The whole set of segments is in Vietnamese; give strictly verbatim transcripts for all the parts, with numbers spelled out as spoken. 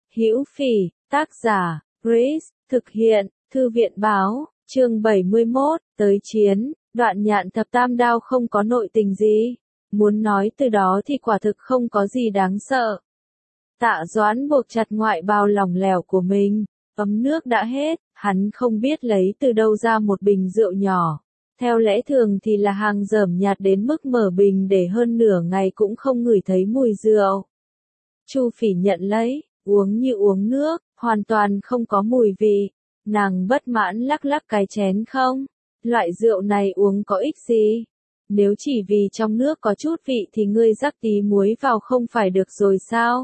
Hữu Phỉ, tác giả, Grace, thực hiện, Thư viện báo, chương bảy mươi mốt, tới chiến, đoạn nhạn thập tam đao không có nội tình gì. Muốn nói từ đó thì quả thực không có gì đáng sợ. Tạ Doãn buộc chặt ngoại bào lỏng lẻo của mình, ấm nước đã hết, hắn không biết lấy từ đâu ra một bình rượu nhỏ. Theo lẽ thường thì là hàng dởm nhạt đến mức mở bình để hơn nửa ngày cũng không ngửi thấy mùi rượu. Chu Phỉ nhận lấy, uống như uống nước, hoàn toàn không có mùi vị. Nàng bất mãn lắc lắc cái chén không. Loại rượu này uống có ích gì? Nếu chỉ vì trong nước có chút vị thì ngươi rắc tí muối vào không phải được rồi sao?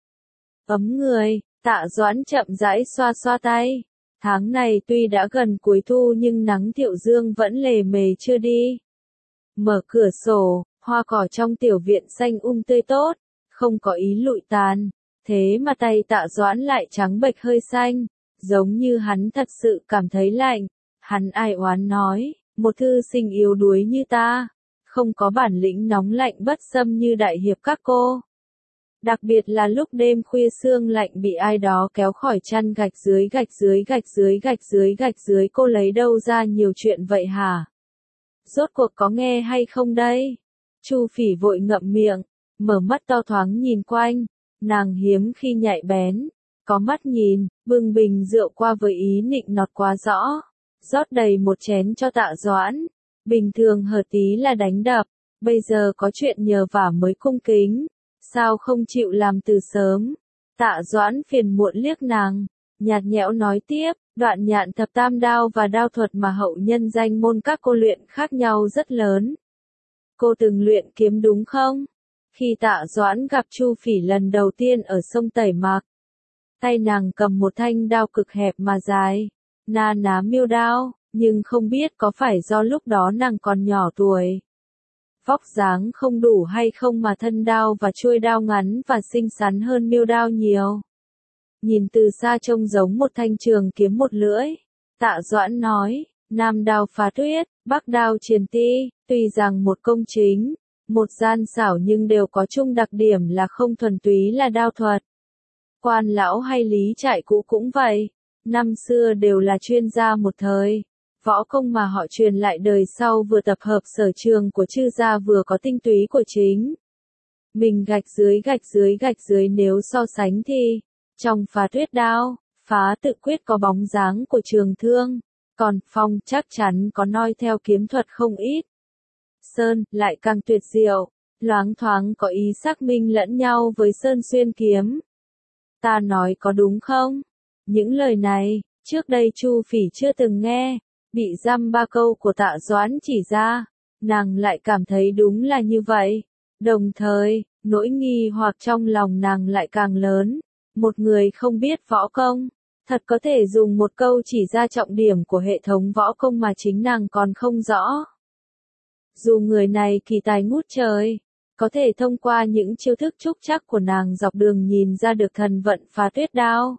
Ấm người, Tạ Doãn chậm rãi xoa xoa tay. Tháng này tuy đã gần cuối thu nhưng nắng thiệu dương vẫn lề mề chưa đi. Mở cửa sổ, hoa cỏ trong tiểu viện xanh um tươi tốt, không có ý lụi tàn. Thế mà tay Tạ Doãn lại trắng bệch hơi xanh, giống như hắn thật sự cảm thấy lạnh. Hắn ai oán nói, một thư sinh yếu đuối như ta, không có bản lĩnh nóng lạnh bất xâm như đại hiệp các cô. Đặc biệt là lúc đêm khuya sương lạnh bị ai đó kéo khỏi chăn gạch dưới gạch dưới gạch dưới gạch dưới gạch dưới cô lấy đâu ra nhiều chuyện vậy hả? Rốt cuộc có nghe hay không đây? Chu Phỉ vội ngậm miệng, mở mắt to thoáng nhìn quanh, nàng hiếm khi nhạy bén, có mắt nhìn, bưng bình rượu qua với ý nịnh nọt quá rõ, rót đầy một chén cho Tạ Doãn, bình thường hở tí là đánh đập, bây giờ có chuyện nhờ vả mới cung kính. Sao không chịu làm từ sớm? Tạ Doãn phiền muộn liếc nàng, nhạt nhẽo nói tiếp, đoạn nhạn thập tam đao và đao thuật mà hậu nhân danh môn các cô luyện khác nhau rất lớn. Cô từng luyện kiếm đúng không? Khi Tạ Doãn gặp Chu Phỉ lần đầu tiên ở sông Tẩy Mạc, tay nàng cầm một thanh đao cực hẹp mà dài, na ná miêu đao, nhưng không biết có phải do lúc đó nàng còn nhỏ tuổi. Vóc dáng không đủ hay không mà thân đao và chuôi đao ngắn và xinh xắn hơn miêu đao nhiều. Nhìn từ xa trông giống một thanh trường kiếm một lưỡi. Tạ Doãn nói, nam đao phá tuyết, bắc đao triền ti, tuy rằng một công chính, một gian xảo nhưng đều có chung đặc điểm là không thuần túy là đao thuật. Quan lão hay lý trại cũ cũng vậy, năm xưa đều là chuyên gia một thời. Võ công mà họ truyền lại đời sau vừa tập hợp sở trường của chư gia vừa có tinh túy của chính. Mình gạch dưới gạch dưới gạch dưới nếu so sánh thì, trong phá tuyết đao, phá tự quyết có bóng dáng của trường thương, còn phong chắc chắn có noi theo kiếm thuật không ít. Sơn lại càng tuyệt diệu, loáng thoáng có ý xác minh lẫn nhau với Sơn xuyên kiếm. Ta nói có đúng không? Những lời này, trước đây Chu Phỉ chưa từng nghe. Bị dăm ba câu của Tạ Doãn chỉ ra, nàng lại cảm thấy đúng là như vậy. Đồng thời, nỗi nghi hoặc trong lòng nàng lại càng lớn. Một người không biết võ công, thật có thể dùng một câu chỉ ra trọng điểm của hệ thống võ công mà chính nàng còn không rõ. Dù người này kỳ tài ngút trời, có thể thông qua những chiêu thức trúc chắc của nàng dọc đường nhìn ra được thần vận phá tuyết đao.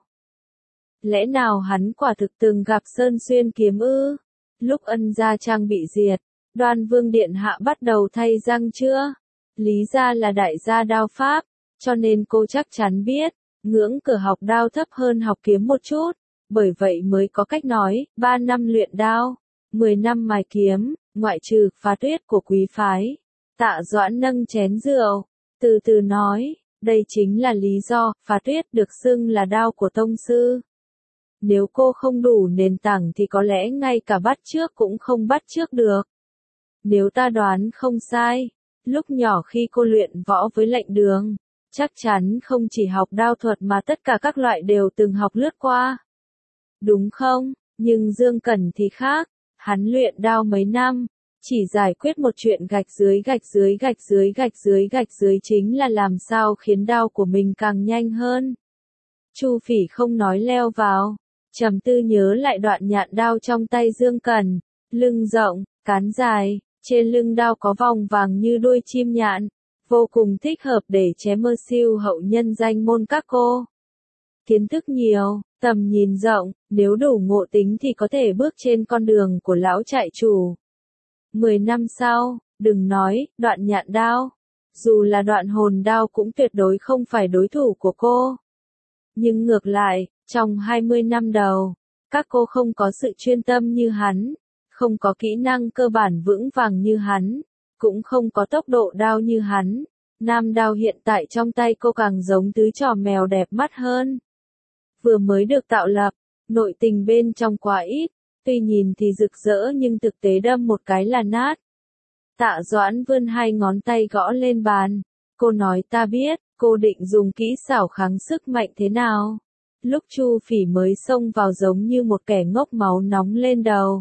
Lẽ nào hắn quả thực từng gặp Sơn xuyên kiếm ư? Lúc Ân gia trang bị diệt, Đoan Vương điện hạ bắt đầu thay răng chưa? Lý gia là đại gia đao pháp, cho nên cô chắc chắn biết, ngưỡng cửa học đao thấp hơn học kiếm một chút, bởi vậy mới có cách nói, ba năm luyện đao, mười năm mài kiếm, ngoại trừ phá tuyết của quý phái. Tạ Doãn nâng chén rượu, từ từ nói, đây chính là lý do, phá tuyết được xưng là đao của tông sư. Nếu cô không đủ nền tảng thì có lẽ ngay cả bắt chước cũng không bắt chước được. Nếu ta đoán không sai, lúc nhỏ khi cô luyện võ với lệnh đường, chắc chắn không chỉ học đao thuật mà tất cả các loại đều từng học lướt qua. Đúng không? Nhưng Dương Cẩn thì khác, hắn luyện đao mấy năm, chỉ giải quyết một chuyện gạch dưới gạch dưới gạch dưới gạch dưới gạch dưới chính là làm sao khiến đao của mình càng nhanh hơn. Chu Phỉ không nói leo vào. Trầm tư nhớ lại đoạn nhạn đao trong tay Dương Cẩn, lưng rộng, cán dài, trên lưng đao có vòng vàng như đuôi chim nhạn, vô cùng thích hợp để chém mơ siêu hậu nhân danh môn các cô. Kiến thức nhiều, tầm nhìn rộng, nếu đủ ngộ tính thì có thể bước trên con đường của lão trại chủ. Mười năm sau, đừng nói, đoạn nhạn đao, dù là đoạn hồn đao cũng tuyệt đối không phải đối thủ của cô. Nhưng ngược lại, trong hai mươi năm đầu, các cô không có sự chuyên tâm như hắn, không có kỹ năng cơ bản vững vàng như hắn, cũng không có tốc độ đao như hắn. Nam đao hiện tại trong tay cô càng giống tứ trò mèo đẹp mắt hơn. Vừa mới được tạo lập, nội tình bên trong quá ít, tuy nhìn thì rực rỡ nhưng thực tế đâm một cái là nát. Tạ Doãn vươn hai ngón tay gõ lên bàn. Cô nói ta biết, cô định dùng kỹ xảo kháng sức mạnh thế nào. Lúc Chu Phỉ mới xông vào giống như một kẻ ngốc máu nóng lên đầu.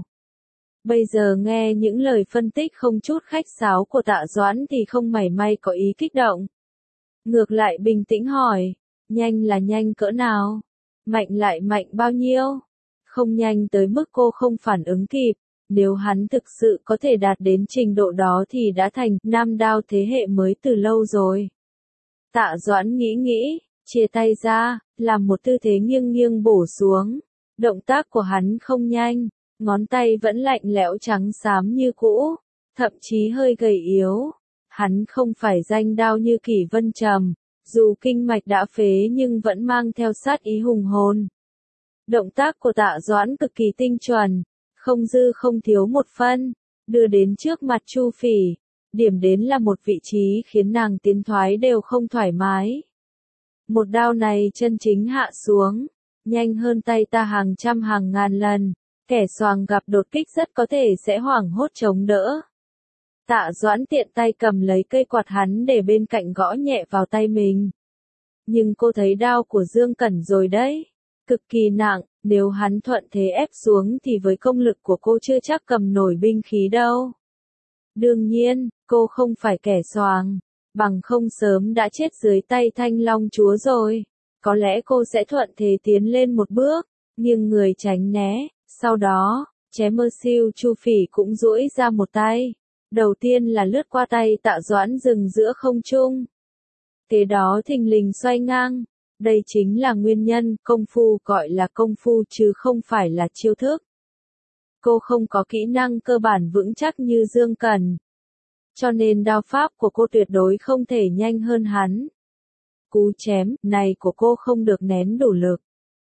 Bây giờ nghe những lời phân tích không chút khách sáo của Tạ Doãn thì không mảy may có ý kích động. Ngược lại bình tĩnh hỏi, nhanh là nhanh cỡ nào? Mạnh lại mạnh bao nhiêu? Không nhanh tới mức cô không phản ứng kịp. Nếu hắn thực sự có thể đạt đến trình độ đó thì đã thành nam đao thế hệ mới từ lâu rồi. Tạ Doãn nghĩ nghĩ, chia tay ra, làm một tư thế nghiêng nghiêng bổ xuống. Động tác của hắn không nhanh, ngón tay vẫn lạnh lẽo trắng xám như cũ, thậm chí hơi gầy yếu. Hắn không phải danh đao như Kỷ Vân Trầm, dù kinh mạch đã phế nhưng vẫn mang theo sát ý hùng hồn. Động tác của Tạ Doãn cực kỳ tinh chuẩn, không dư không thiếu một phân, đưa đến trước mặt Chu Phỉ, điểm đến là một vị trí khiến nàng tiến thoái đều không thoải mái. Một đao này chân chính hạ xuống, nhanh hơn tay ta hàng trăm hàng ngàn lần, kẻ xoàng gặp đột kích rất có thể sẽ hoảng hốt chống đỡ. Tạ Doãn tiện tay cầm lấy cây quạt hắn để bên cạnh gõ nhẹ vào tay mình. Nhưng cô thấy đao của Dương Cẩn rồi đấy, cực kỳ nặng, nếu hắn thuận thế ép xuống thì với công lực của cô chưa chắc cầm nổi binh khí đâu. Đương nhiên, cô không phải kẻ xoàng, bằng không sớm đã chết dưới tay Thanh Long chúa rồi. Có lẽ cô sẽ thuận thế tiến lên một bước, nhưng người tránh né, sau đó, chém mơ siêu Chu Phỉ cũng duỗi ra một tay. Đầu tiên là lướt qua tay Tạ Doãn dừng giữa không trung. Kế đó thình lình xoay ngang. Đây chính là nguyên nhân công phu gọi là công phu chứ không phải là chiêu thức. Cô không có kỹ năng cơ bản vững chắc như Dương Cẩn. Cho nên đao pháp của cô tuyệt đối không thể nhanh hơn hắn. Cú chém này của cô không được nén đủ lực,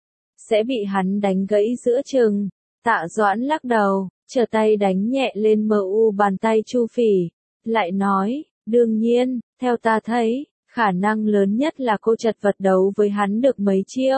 sẽ bị hắn đánh gãy giữa chừng. Tạ Doãn lắc đầu, trở tay đánh nhẹ lên mờ u bàn tay Chu Phỉ, lại nói, đương nhiên, theo ta thấy, khả năng lớn nhất là cô chật vật đấu với hắn được mấy chiêu.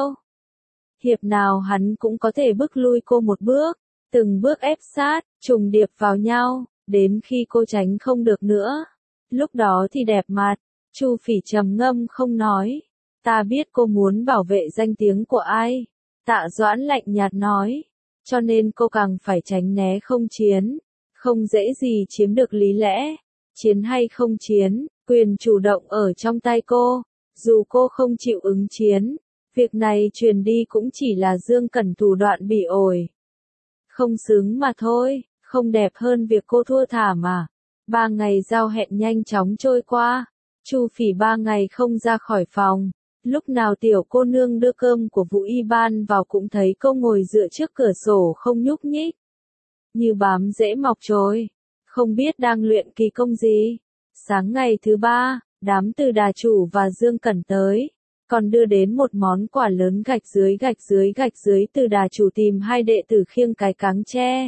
Hiệp nào hắn cũng có thể bước lui cô một bước, từng bước ép sát, trùng điệp vào nhau, đến khi cô tránh không được nữa. Lúc đó thì đẹp mặt, Chu Phỉ trầm ngâm không nói. Ta biết cô muốn bảo vệ danh tiếng của ai. Tạ Doãn lạnh nhạt nói. Cho nên cô càng phải tránh né không chiến. Không dễ gì chiếm được lý lẽ. Chiến hay không chiến, quyền chủ động ở trong tay cô. Dù cô không chịu ứng chiến, việc này truyền đi cũng chỉ là Dương Cẩn thủ đoạn bỉ ổi. Không xứng mà thôi, không đẹp hơn việc cô thua thả mà. Ba ngày giao hẹn nhanh chóng trôi qua. Chu Phỉ ba ngày không ra khỏi phòng. Lúc nào tiểu cô nương đưa cơm của Vũ Y Ban vào cũng thấy cô ngồi dựa trước cửa sổ không nhúc nhích. Như bám rễ mọc trồi. Không biết đang luyện kỳ công gì. Sáng ngày thứ ba, đám Từ Đà Chủ và Dương Cẩn tới. Còn đưa đến một món quà lớn gạch dưới gạch dưới gạch dưới. Từ Đà Chủ tìm hai đệ tử khiêng cái cáng tre.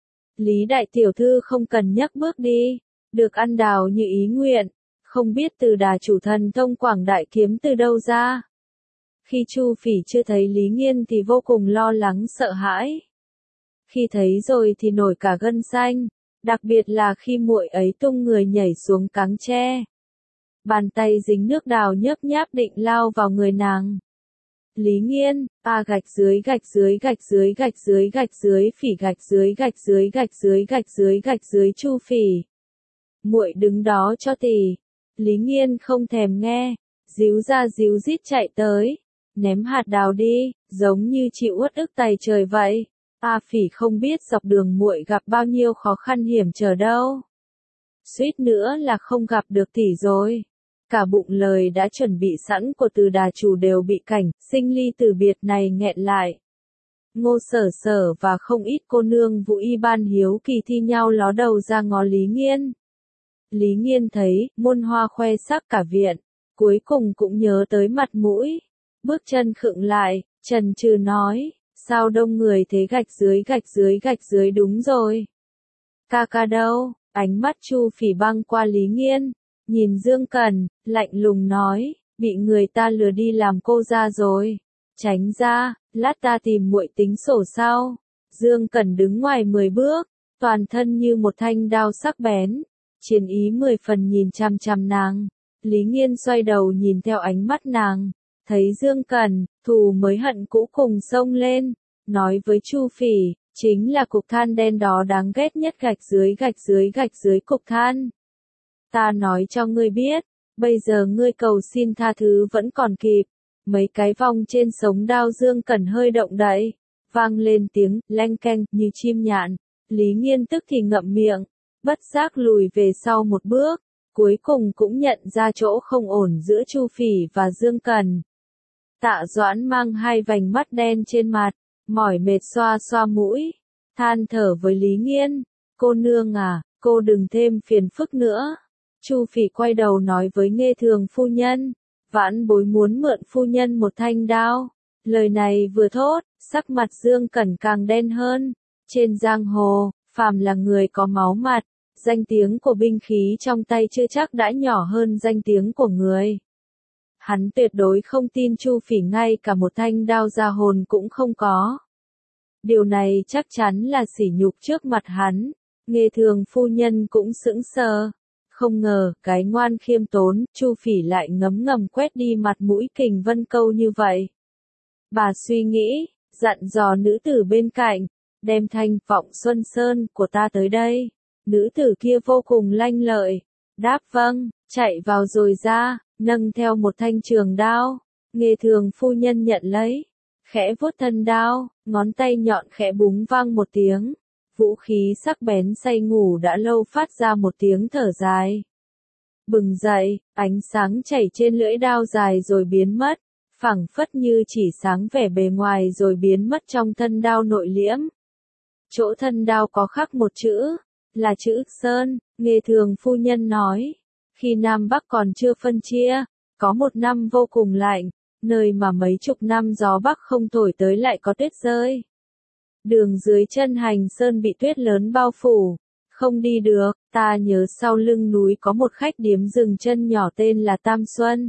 Lý đại tiểu thư không cần nhắc bước đi. Được ăn đào như ý nguyện. Không biết Từ Đà Chủ thần thông quảng đại kiếm từ đâu ra. Khi Chu Phỉ chưa thấy Lý Nghiên thì vô cùng lo lắng sợ hãi. Khi thấy rồi thì nổi cả gân xanh, đặc biệt là khi muội ấy tung người nhảy xuống cáng tre. Bàn tay dính nước đào nhớp nháp định lao vào người nàng. Lý Nghiên, a gạch dưới gạch dưới gạch dưới gạch dưới gạch dưới phỉ gạch dưới gạch dưới gạch dưới gạch dưới gạch dưới Chu Phỉ. Muội đứng đó cho tỷ. Lý Nghiên không thèm nghe, díu ra díu dít chạy tới, ném hạt đào đi, giống như chịu uất ức tày trời vậy. A Phỉ không biết dọc đường muội gặp bao nhiêu khó khăn hiểm trở đâu. Suýt nữa là không gặp được tỷ rồi. Cả bụng lời đã chuẩn bị sẵn của Từ Đà Chủ đều bị cảnh sinh ly từ biệt này nghẹn lại. Ngô Sở Sở và không ít cô nương Vũ Y Ban hiếu kỳ thi nhau ló đầu ra ngó Lý Nghiên. Lý Nghiên thấy, muôn hoa khoe sắc cả viện, cuối cùng cũng nhớ tới mặt mũi. Bước chân khựng lại, chần chừ nói, sao đông người thế, gạch dưới gạch dưới gạch dưới, đúng rồi. Ca ca đâu? Ánh mắt Chu Phỉ băng qua Lý Nghiên, nhìn Dương Cẩn, lạnh lùng nói, bị người ta lừa đi làm cô ra rồi. Tránh ra, lát ta tìm muội tính sổ sau. Dương Cẩn đứng ngoài mười bước, toàn thân như một thanh đao sắc bén, chiến ý mười phần nhìn chằm chằm nàng. Lý Nghiên xoay đầu nhìn theo ánh mắt nàng, thấy Dương Cẩn, thù mới hận cũ cùng xông lên, nói với Chu Phỉ, chính là cục than đen đó đáng ghét nhất, gạch dưới gạch dưới gạch dưới cục than. Ta nói cho ngươi biết, bây giờ ngươi cầu xin tha thứ vẫn còn kịp. Mấy cái vòng trên sống đao Dương Cẩn hơi động đậy, vang lên tiếng leng keng như chim nhạn. Lý Nghiên tức thì ngậm miệng, bất giác lùi về sau một bước, cuối cùng cũng nhận ra chỗ không ổn giữa Chu Phỉ và Dương Cẩn. Tạ Doãn mang hai vành mắt đen trên mặt, mỏi mệt xoa xoa mũi, than thở với Lý Nghiên, cô nương à, cô đừng thêm phiền phức nữa. Chu Phỉ quay đầu nói với Nghê Thường phu nhân, vãn bối muốn mượn phu nhân một thanh đao. Lời này vừa thốt, sắc mặt Dương Cẩn càng đen hơn. Trên giang hồ, phàm là người có máu mặt, danh tiếng của binh khí trong tay chưa chắc đã nhỏ hơn danh tiếng của người. Hắn tuyệt đối không tin Chu Phỉ ngay cả một thanh đao ra hồn cũng không có. Điều này chắc chắn là sỉ nhục trước mặt hắn. Nghê Thường phu nhân cũng sững sờ. Không ngờ, cái ngoan khiêm tốn, Chu Phỉ lại ngấm ngầm quét đi mặt mũi Kình Vân Câu như vậy. Bà suy nghĩ, dặn dò nữ tử bên cạnh, đem thanh Vọng Xuân Sơn của ta tới đây. Nữ tử kia vô cùng lanh lợi, đáp vâng, chạy vào rồi ra, nâng theo một thanh trường đao. Nghê Thường phu nhân nhận lấy, khẽ vuốt thân đao, ngón tay nhọn khẽ búng vang một tiếng. Vũ khí sắc bén say ngủ đã lâu phát ra một tiếng thở dài. Bừng dậy, ánh sáng chảy trên lưỡi đao dài rồi biến mất, phẳng phất như chỉ sáng vẻ bề ngoài rồi biến mất trong thân đao nội liễm. Chỗ thân đao có khắc một chữ, là chữ Sơn. Nghê Thường phu nhân nói, khi Nam Bắc còn chưa phân chia, có một năm vô cùng lạnh, nơi mà mấy chục năm gió Bắc không thổi tới lại có tuyết rơi. Đường dưới chân Hành Sơn bị tuyết lớn bao phủ, không đi được. Ta nhớ sau lưng núi có một khách điếm dừng chân nhỏ tên là Tam Xuân.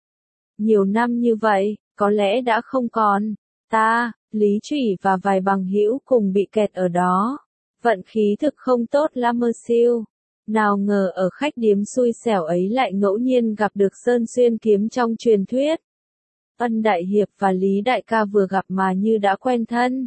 Nhiều năm như vậy, có lẽ đã không còn. Ta, Lý Trủy và vài bằng hữu cùng bị kẹt ở đó. Vận khí thực không tốt lắm mơ siêu. Nào ngờ ở khách điếm xui xẻo ấy lại ngẫu nhiên gặp được Sơn Xuyên kiếm trong truyền thuyết. Ân Đại Hiệp và Lý Đại Ca vừa gặp mà như đã quen thân.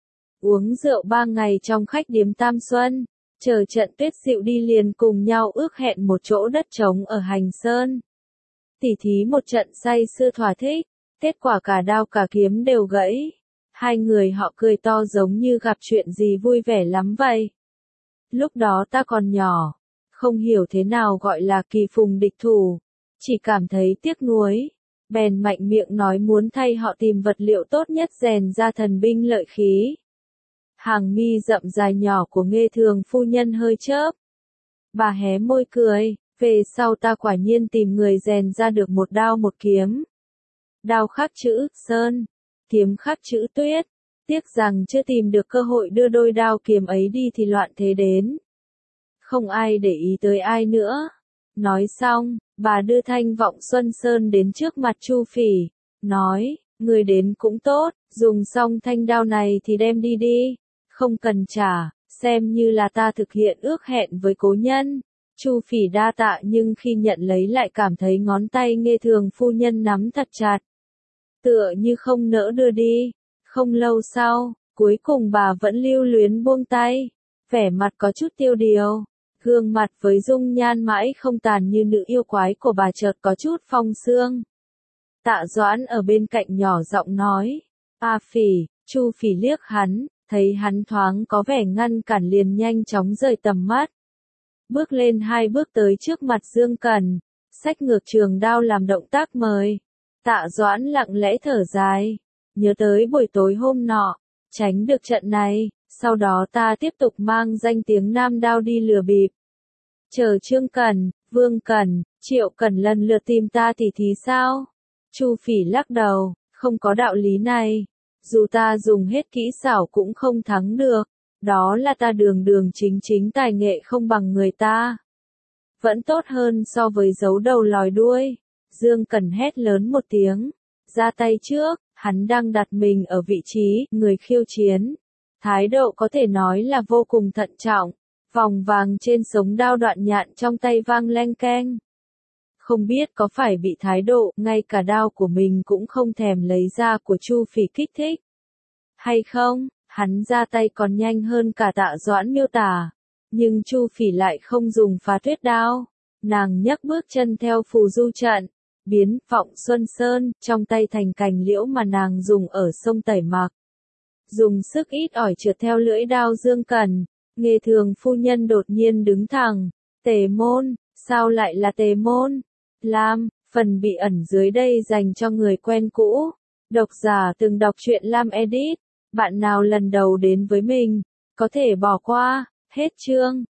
Uống rượu ba ngày trong khách điếm Tam Xuân, chờ trận tuyết dịu đi liền cùng nhau ước hẹn một chỗ đất trống ở Hành Sơn. Tỉ thí một trận say sưa thỏa thích, kết quả cả đao cả kiếm đều gãy. Hai người họ cười to giống như gặp chuyện gì vui vẻ lắm vậy. Lúc đó ta còn nhỏ, không hiểu thế nào gọi là kỳ phùng địch thủ, chỉ cảm thấy tiếc nuối, bèn mạnh miệng nói muốn thay họ tìm vật liệu tốt nhất rèn ra thần binh lợi khí. Hàng mi rậm dài nhỏ của Nghê Thường phu nhân hơi chớp. Bà hé môi cười, về sau ta quả nhiên tìm người rèn ra được một đao một kiếm. Đao khắc chữ Sơn, kiếm khắc chữ Tuyết. Tiếc rằng chưa tìm được cơ hội đưa đôi đao kiếm ấy đi thì loạn thế đến. Không ai để ý tới ai nữa. Nói xong, bà đưa thanh Vọng Xuân Sơn đến trước mặt Chu Phỉ, nói, người đến cũng tốt, dùng xong thanh đao này thì đem đi đi. Không cần trả, xem như là ta thực hiện ước hẹn với cố nhân. Chu Phỉ đa tạ nhưng khi nhận lấy lại cảm thấy ngón tay Nghê Thường phu nhân nắm thật chặt. Tựa như không nỡ đưa đi. Không lâu sau, cuối cùng bà vẫn lưu luyến buông tay. Vẻ mặt có chút tiêu điều. Gương mặt với dung nhan mãi không tàn như nữ yêu quái của bà chợt có chút phong sương. Tạ Doãn ở bên cạnh nhỏ giọng nói. A Phỉ, Chu Phỉ liếc hắn. Thấy hắn thoáng có vẻ ngăn cản liền nhanh chóng rời tầm mắt. Bước lên hai bước tới trước mặt Dương Cẩn, xách ngược trường đao làm động tác mời. Tạ Doãn lặng lẽ thở dài, nhớ tới buổi tối hôm nọ, tránh được trận này, sau đó ta tiếp tục mang danh tiếng Nam Đao đi lừa bịp. Chờ Trương Cẩn, Vương Cẩn, Triệu Cẩn lần lượt tìm ta tỉ thí sao? Chu Phỉ lắc đầu, Không có đạo lý này. Dù ta dùng hết kỹ xảo cũng không thắng được. Đó là ta đường đường chính chính tài nghệ không bằng người ta. Vẫn tốt hơn so với giấu đầu lòi đuôi. Dương Cẩn hét lớn một tiếng. Ra tay trước, hắn đang đặt mình ở vị trí người khiêu chiến. Thái độ có thể nói là vô cùng thận trọng. Vòng vàng trên sống đao đoạn nhạn trong tay vang leng keng. Không biết có phải bị thái độ, ngay cả đao của mình cũng không thèm lấy ra của Chu Phỉ kích thích. Hay không, hắn ra tay còn nhanh hơn cả Tạ Doãn miêu tả. Nhưng Chu Phỉ lại không dùng phá tuyết đao. Nàng nhấc bước chân theo phù du trận. Biến Vọng Xuân Sơn trong tay thành cành liễu mà nàng dùng ở sông Tẩy Mạc. Dùng sức ít ỏi trượt theo lưỡi đao Dương Cẩn. Nghề thường phu nhân đột nhiên đứng thẳng. Tề môn, sao lại là tề môn? Lam, phần bị ẩn dưới đây dành cho người quen cũ. Độc giả từng đọc truyện Lam Edit. Bạn nào lần đầu đến với mình, có thể bỏ qua, hết chương.